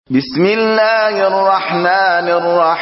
بسم الله الرحمن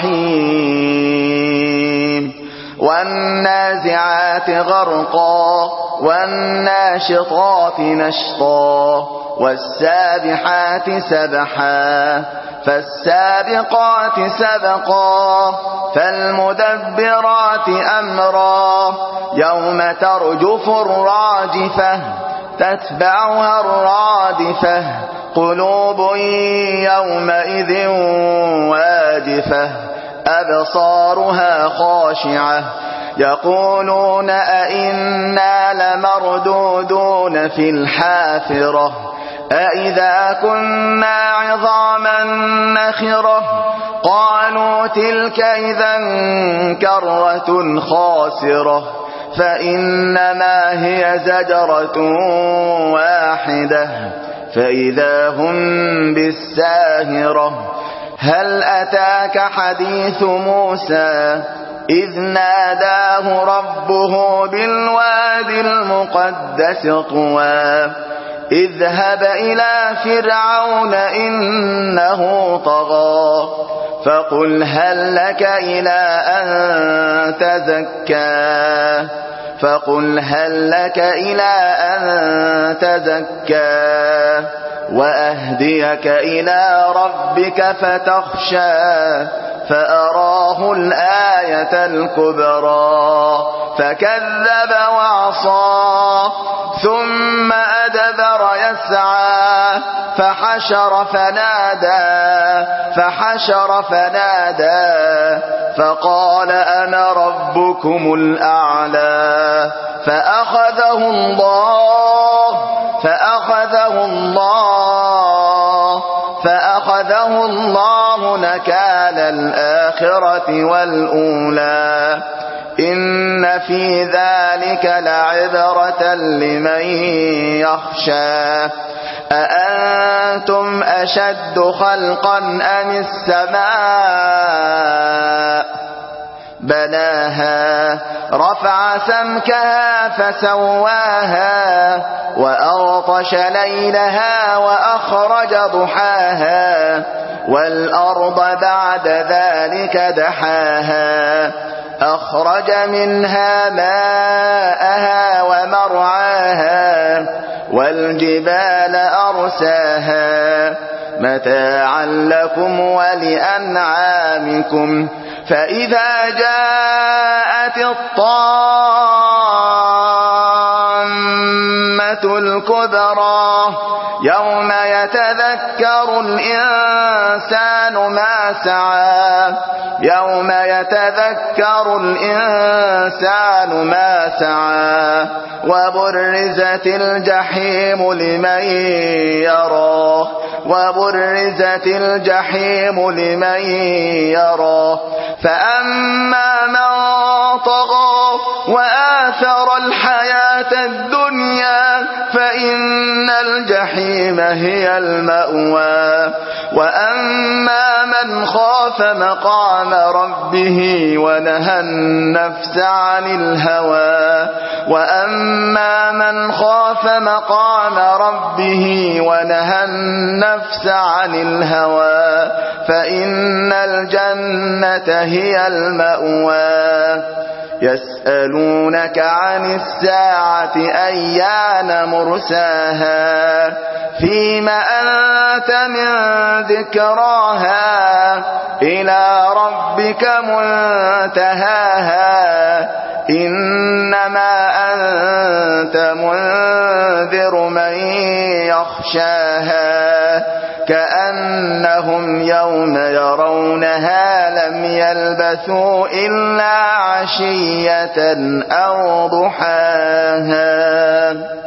الرحيم والنازعات غرقا والناشطات نشطا والسابحات سبحا فالسابقات سبقا فالمدبرات أمرا يوم ترجف الراجفة تتبعها الرادفة قلوب يومئذ واجفة أبصارها خاشعة يقولون أئنا لمردودون في الحافرة أئذا كنا عظاما نخرة قالوا تلك إذا كرة خاسرة فإنما هي زجرة واحدة فإذا هم بالساهرة هل أتاك حديث موسى إذ ناداه ربه بالوادي المقدس طوى اذهب إلى فرعون إنه طغى فقل هل لك إلى أن تزكى وأهديك إلى ربك فتخشى فأراه الآية الكبرى فكذب وعصى ثم أدبر يسعى فحشر فنادى فقال أنا ربكم الأعلى فأخذه الله نكال الآخرة والأولى إن في ذلك لعبرة لمن يخشى أأنتم أشد خلقا أم السماء بناها رفع سمكها فسواها وأغطش ليلها وأخرج ضحاها والأرض بعد ذلك دحاها أخرج منها ماءها ومرعاها والجبال أرساها متاعا لكم ولأنعامكم فإذا جاءت الطامة الكبرى يوم يتذكر الإنسان ما سعى وبرزت الجحيم لمن يراه فأما من طغى وآثر الحياة الدنيا فإن الجحيم هي المأوى وأما من خاف مقام ربه ونهى النفس عن الهوى فإن الجنة هي المأوى يسألونك عن الساعة أيان مرساها فيم أنت من ذكراها إلى ربك منتهاها إنما أنت منذر من يخشاها كأنهم يوم يرونها لم يلبثوا إلا عشية أو ضحاها.